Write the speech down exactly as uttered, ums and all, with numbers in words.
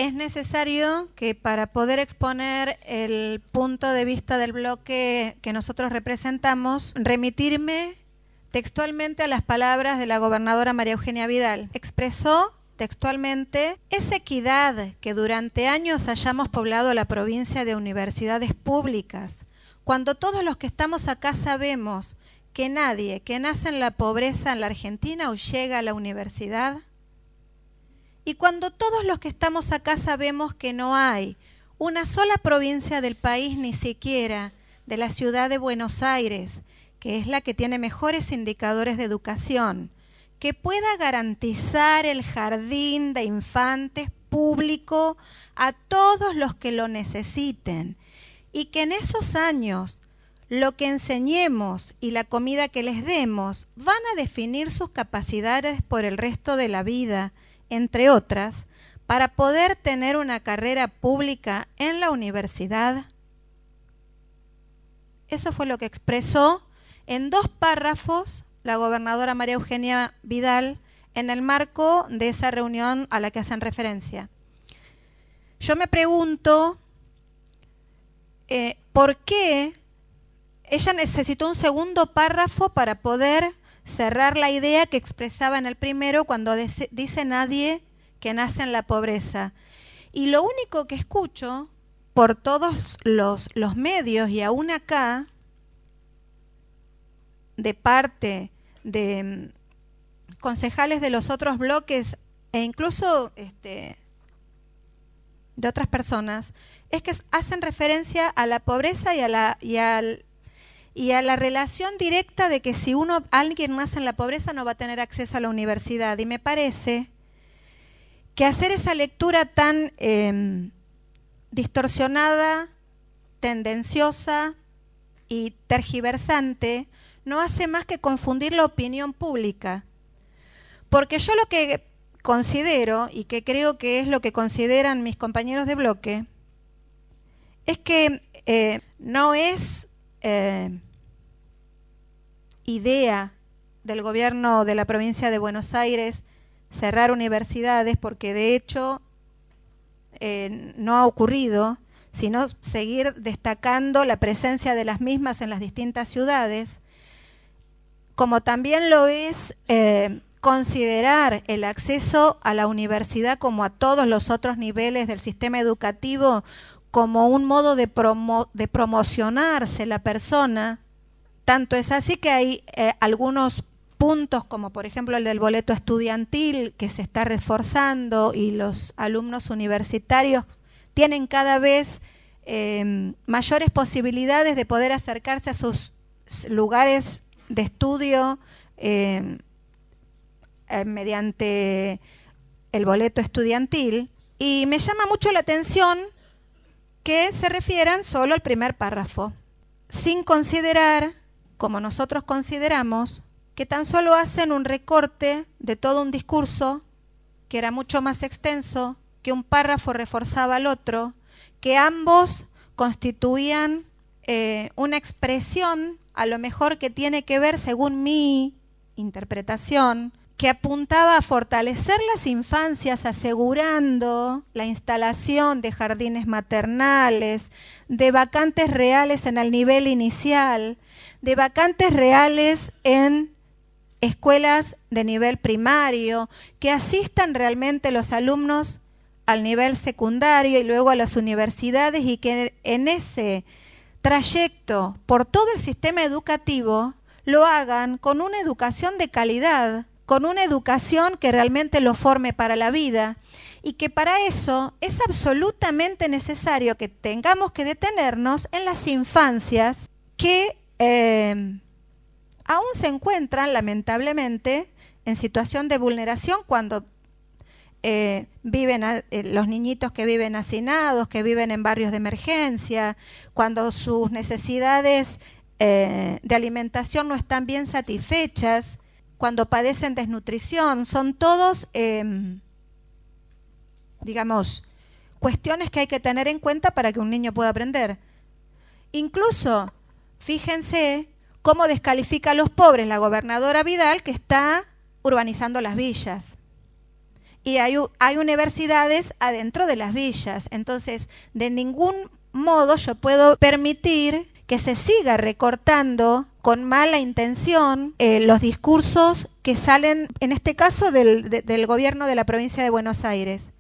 es necesario que para poder exponer el punto de vista del bloque que nosotros representamos, remitirme textualmente a las palabras de la gobernadora María Eugenia Vidal. Expresó textualmente: es equidad que durante años hayamos poblado la provincia de universidades públicas, cuando todos los que estamos acá sabemos que nadie que nace en la pobreza en la Argentina o llega a la universidad. Y cuando todos los que estamos acá sabemos que no hay una sola provincia del país, ni siquiera de la ciudad de Buenos Aires, que es la que tiene mejores indicadores de educación, que pueda garantizar el jardín de infantes público a todos los que lo necesiten, y que en esos años lo que enseñemos y la comida que les demos van a definir sus capacidades por el resto de la vida, entre otras, para poder tener una carrera pública en la universidad. Eso fue lo que expresó en dos párrafos la gobernadora María Eugenia Vidal en el marco de esa reunión a la que hacen referencia. Yo me pregunto eh, por qué ella necesitó un segundo párrafo para poder cerrar la idea que expresaba en el primero cuando dice nadie que nace en la pobreza. Y lo único que escucho por todos los, los medios y aún acá, de parte de concejales de los otros bloques e incluso este, de otras personas, es que hacen referencia a la pobreza y a la, y al y a la relación directa de que si uno, alguien nace en la pobreza no va a tener acceso a la universidad. Y me parece que hacer esa lectura tan eh, distorsionada, tendenciosa y tergiversante no hace más que confundir la opinión pública. Porque yo lo que considero, y que creo que es lo que consideran mis compañeros de bloque, es que eh, no es Eh, idea del gobierno de la provincia de Buenos Aires cerrar universidades, porque de hecho eh, no ha ocurrido, sino seguir destacando la presencia de las mismas en las distintas ciudades, como también lo es eh, considerar el acceso a la universidad como a todos los otros niveles del sistema educativo como un modo de, promo, de promocionarse la persona. Tanto es así que hay eh, algunos puntos, como por ejemplo el del boleto estudiantil, que se está reforzando, y los alumnos universitarios tienen cada vez eh, mayores posibilidades de poder acercarse a sus lugares de estudio eh, eh, mediante el boleto estudiantil. Y me llama mucho la atención que se refieran solo al primer párrafo, sin considerar, como nosotros consideramos, que tan solo hacen un recorte de todo un discurso que era mucho más extenso, que un párrafo reforzaba al otro, que ambos constituían eh, una expresión, a lo mejor que tiene que ver, según mi interpretación, que apuntaba a fortalecer las infancias asegurando la instalación de jardines maternales, de vacantes reales en el nivel inicial, de vacantes reales en escuelas de nivel primario, que asistan realmente los alumnos al nivel secundario y luego a las universidades, y que en ese trayecto por todo el sistema educativo lo hagan con una educación de calidad, con una educación que realmente lo forme para la vida, y que para eso es absolutamente necesario que tengamos que detenernos en las infancias que eh, aún se encuentran lamentablemente en situación de vulneración cuando eh, viven a, eh, los niñitos que viven hacinados, que viven en barrios de emergencia, cuando sus necesidades eh, de alimentación no están bien satisfechas, cuando padecen desnutrición. Son todos, eh, digamos, cuestiones que hay que tener en cuenta para que un niño pueda aprender. Incluso, fíjense cómo descalifica a los pobres la gobernadora Vidal, que está urbanizando las villas. y hay, hay universidades adentro de las villas. Entonces, de ningún modo yo puedo permitir que se siga recortando con mala intención eh, los discursos que salen, en este caso, del, de, del gobierno de la provincia de Buenos Aires.